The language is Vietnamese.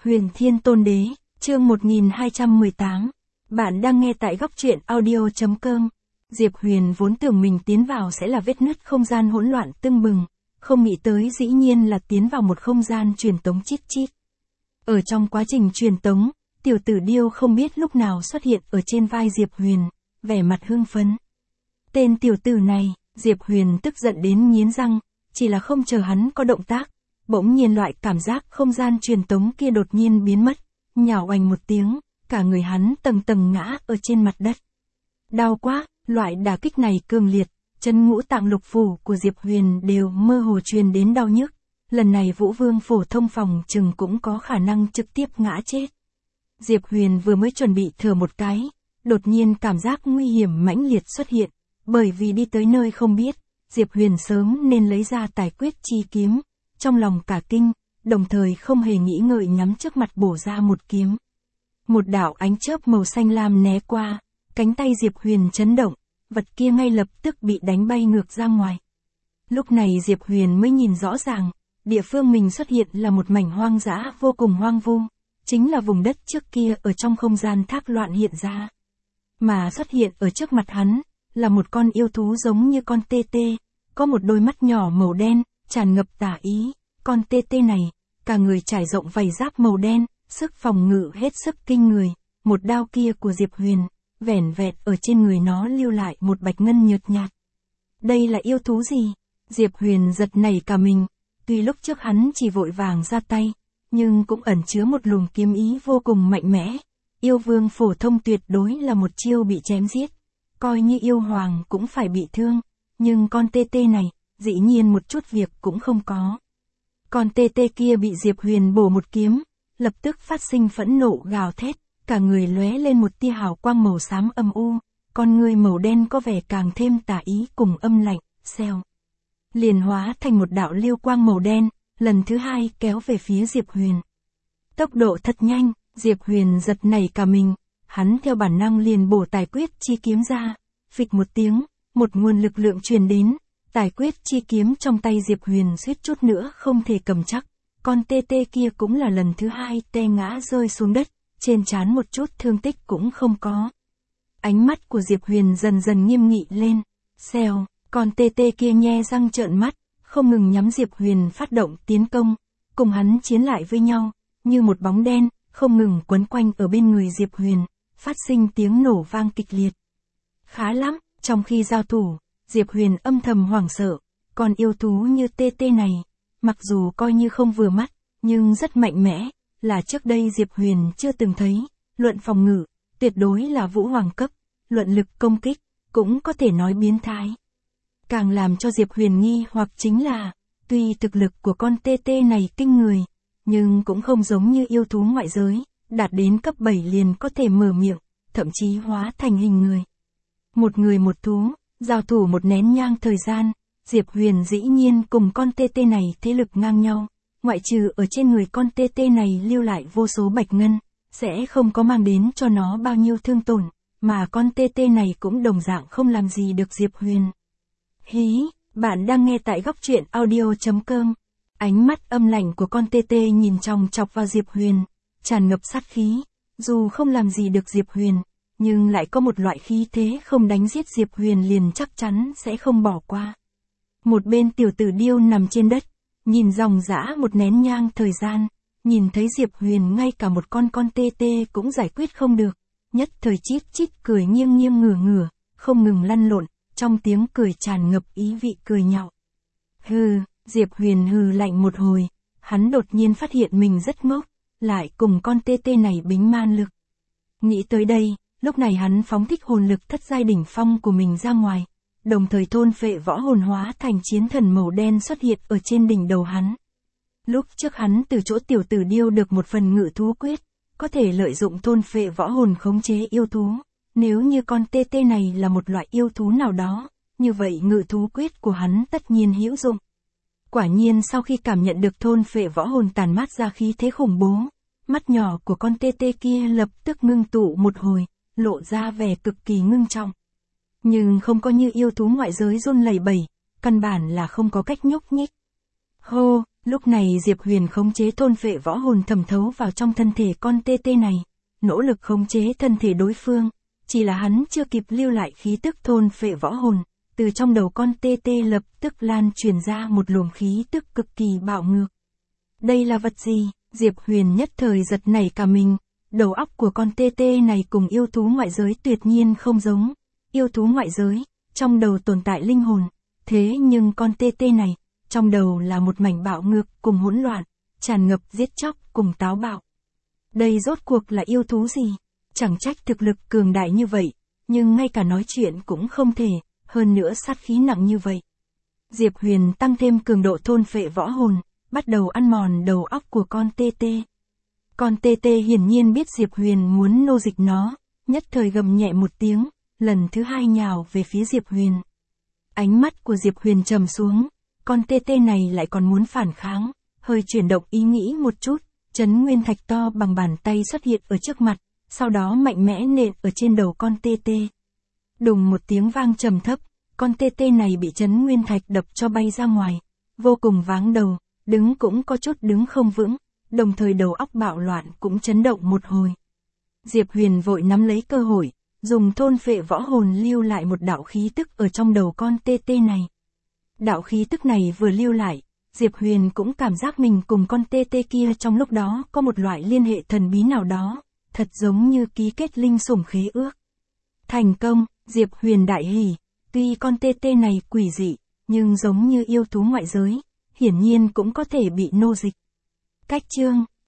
Huyền Thiên Tôn Đế, chương 1218. Bạn đang nghe tại góc truyện audio.com. Diệp Huyền vốn tưởng mình tiến vào sẽ là vết nứt không gian hỗn loạn tưng bừng, không nghĩ tới dĩ nhiên là tiến vào một không gian truyền tống chít chít. Ở trong quá trình truyền tống, tiểu tử điêu không biết lúc nào xuất hiện ở trên vai Diệp Huyền, vẻ mặt hưng phấn. Tên tiểu tử này, Diệp Huyền tức giận đến nghiến răng, chỉ là không chờ hắn có động tác. Bỗng nhiên loại cảm giác không gian truyền tống kia đột nhiên biến mất, nhào oành một tiếng, cả người hắn tầng tầng ngã ở trên mặt đất. Đau quá, loại đả kích này cường liệt, chân ngũ tạng lục phủ của Diệp Huyền đều mơ hồ truyền đến đau nhức. Lần này Vũ Vương phổ thông phòng chừng cũng có khả năng trực tiếp ngã chết. Diệp Huyền vừa mới chuẩn bị thở một cái, đột nhiên cảm giác nguy hiểm mãnh liệt xuất hiện, bởi vì đi tới nơi không biết, Diệp Huyền sớm nên lấy ra tài quyết chi kiếm. Trong lòng cả kinh, đồng thời không hề nghĩ ngợi nhắm trước mặt bổ ra một kiếm. Một đạo ánh chớp màu xanh lam né qua, cánh tay Diệp Huyền chấn động, vật kia ngay lập tức bị đánh bay ngược ra ngoài. Lúc này Diệp Huyền mới nhìn rõ ràng, địa phương mình xuất hiện là một mảnh hoang dã vô cùng hoang vu, chính là vùng đất trước kia ở trong không gian thác loạn hiện ra. Mà xuất hiện ở trước mặt hắn, là một con yêu thú giống như con tê tê, có một đôi mắt nhỏ màu đen, tràn ngập tà ý. Con tê tê này, cả người trải rộng vảy giáp màu đen, sức phòng ngự hết sức kinh người. Một đao kia của Diệp Huyền, vẻn vẹn ở trên người nó lưu lại một bạch ngân nhợt nhạt. Đây là yêu thú gì? Diệp Huyền giật nảy cả mình, tuy lúc trước hắn chỉ vội vàng ra tay, nhưng cũng ẩn chứa một luồng kiếm ý vô cùng mạnh mẽ. Yêu vương phổ thông tuyệt đối là một chiêu bị chém giết, coi như yêu hoàng cũng phải bị thương, nhưng con tê tê này, dĩ nhiên một chút việc cũng không có. Con tê tê kia bị Diệp Huyền bổ một kiếm, lập tức phát sinh phẫn nộ gào thét, cả người lóe lên một tia hào quang màu xám âm u, con người màu đen có vẻ càng thêm tà ý cùng âm lạnh, xèo. Liền hóa thành một đạo lưu quang màu đen, lần thứ hai kéo về phía Diệp Huyền. Tốc độ thật nhanh, Diệp Huyền giật nảy cả mình, hắn theo bản năng liền bổ tài quyết chi kiếm ra, phịch một tiếng, một nguồn lực lượng truyền đến. Tài quyết chi kiếm trong tay Diệp Huyền suýt chút nữa không thể cầm chắc, con tê tê kia cũng là lần thứ hai tê ngã rơi xuống đất, trên trán một chút thương tích cũng không có. Ánh mắt của Diệp Huyền dần dần nghiêm nghị lên, xèo, con tê tê kia nhe răng trợn mắt, không ngừng nhắm Diệp Huyền phát động tiến công, cùng hắn chiến lại với nhau, như một bóng đen, không ngừng quấn quanh ở bên người Diệp Huyền, phát sinh tiếng nổ vang kịch liệt. Khá lắm, trong khi giao thủ, Diệp Huyền âm thầm hoảng sợ, con yêu thú như tê tê này, mặc dù coi như không vừa mắt, nhưng rất mạnh mẽ, là trước đây Diệp Huyền chưa từng thấy, luận phòng ngự, tuyệt đối là vũ hoàng cấp, luận lực công kích, cũng có thể nói biến thái. Càng làm cho Diệp Huyền nghi hoặc chính là, tuy thực lực của con tê tê này kinh người, nhưng cũng không giống như yêu thú ngoại giới, đạt đến cấp 7 liền có thể mở miệng, thậm chí hóa thành hình người. Một người một thú. Giao thủ một nén nhang thời gian, Diệp Huyền dĩ nhiên cùng con tê tê này thế lực ngang nhau, ngoại trừ ở trên người con tê tê này lưu lại vô số bạch ngân, sẽ không có mang đến cho nó bao nhiêu thương tổn, mà con tê tê này cũng đồng dạng không làm gì được Diệp Huyền. Hí, bạn đang nghe tại góc truyện audio.com. Ánh mắt âm lạnh của con tê tê nhìn chòng chọc vào Diệp Huyền, tràn ngập sát khí, dù không làm gì được Diệp Huyền, nhưng lại có một loại khí thế không đánh giết Diệp Huyền liền chắc chắn sẽ không bỏ qua. Một bên tiểu tử điêu nằm trên đất, nhìn dòng dã một nén nhang thời gian, nhìn thấy Diệp Huyền ngay cả một con tê tê cũng giải quyết không được, nhất thời chít chít cười nghiêng nghiêng ngửa ngửa, không ngừng lăn lộn, trong tiếng cười tràn ngập ý vị cười nhạo. Hừ, Diệp Huyền hừ lạnh một hồi, hắn đột nhiên phát hiện mình rất ngốc, lại cùng con tê tê này bính man lực. Nghĩ tới đây, lúc này hắn phóng thích hồn lực thất giai đỉnh phong của mình ra ngoài, đồng thời thôn phệ võ hồn hóa thành chiến thần màu đen xuất hiện ở trên đỉnh đầu hắn. Lúc trước hắn từ chỗ tiểu tử điêu được một phần ngự thú quyết, có thể lợi dụng thôn phệ võ hồn khống chế yêu thú. Nếu như con tê tê này là một loại yêu thú nào đó, như vậy ngự thú quyết của hắn tất nhiên hữu dụng. Quả nhiên sau khi cảm nhận được thôn phệ võ hồn tàn mát ra khí thế khủng bố, mắt nhỏ của con tê tê kia lập tức ngưng tụ một hồi, lộ ra vẻ cực kỳ ngưng trọng. Nhưng không có như yêu thú ngoại giới run lẩy bẩy, căn bản là không có cách nhúc nhích. Hô, lúc này Diệp Huyền khống chế thôn phệ võ hồn thẩm thấu vào trong thân thể con TT này, nỗ lực khống chế thân thể đối phương, chỉ là hắn chưa kịp lưu lại khí tức thôn phệ võ hồn, từ trong đầu con TT lập tức lan truyền ra một luồng khí tức cực kỳ bạo ngược. Đây là vật gì? Diệp Huyền nhất thời giật nảy cả mình, đầu óc của con TT này cùng yêu thú ngoại giới tuyệt nhiên không giống. Yêu thú ngoại giới, trong đầu tồn tại linh hồn, thế nhưng con TT này, trong đầu là một mảnh bạo ngược cùng hỗn loạn, tràn ngập giết chóc cùng táo bạo. Đây rốt cuộc là yêu thú gì? Chẳng trách thực lực cường đại như vậy, nhưng ngay cả nói chuyện cũng không thể, hơn nữa sát khí nặng như vậy. Diệp Huyền tăng thêm cường độ thôn phệ võ hồn, bắt đầu ăn mòn đầu óc của con TT. Con TT hiển nhiên biết Diệp Huyền muốn nô dịch nó, nhất thời gầm nhẹ một tiếng, lần thứ hai nhào về phía Diệp Huyền. Ánh mắt của Diệp Huyền trầm xuống, con TT này lại còn muốn phản kháng, hơi chuyển động ý nghĩ một chút, chấn nguyên thạch to bằng bàn tay xuất hiện ở trước mặt, sau đó mạnh mẽ nện ở trên đầu con TT. Đùng một tiếng vang trầm thấp, con TT này bị chấn nguyên thạch đập cho bay ra ngoài, vô cùng váng đầu, đứng cũng có chút đứng không vững, đồng thời đầu óc bạo loạn cũng chấn động một hồi. Diệp Huyền vội nắm lấy cơ hội, dùng thôn phệ võ hồn lưu lại một đạo khí tức ở trong đầu con TT này. Đạo khí tức này vừa lưu lại, Diệp Huyền cũng cảm giác mình cùng con TT kia trong lúc đó có một loại liên hệ thần bí nào đó, thật giống như ký kết linh sủng khế ước. Thành công, Diệp Huyền đại hỉ, tuy con TT này quỷ dị, nhưng giống như yêu thú ngoại giới, hiển nhiên cũng có thể bị nô dịch. Cách chương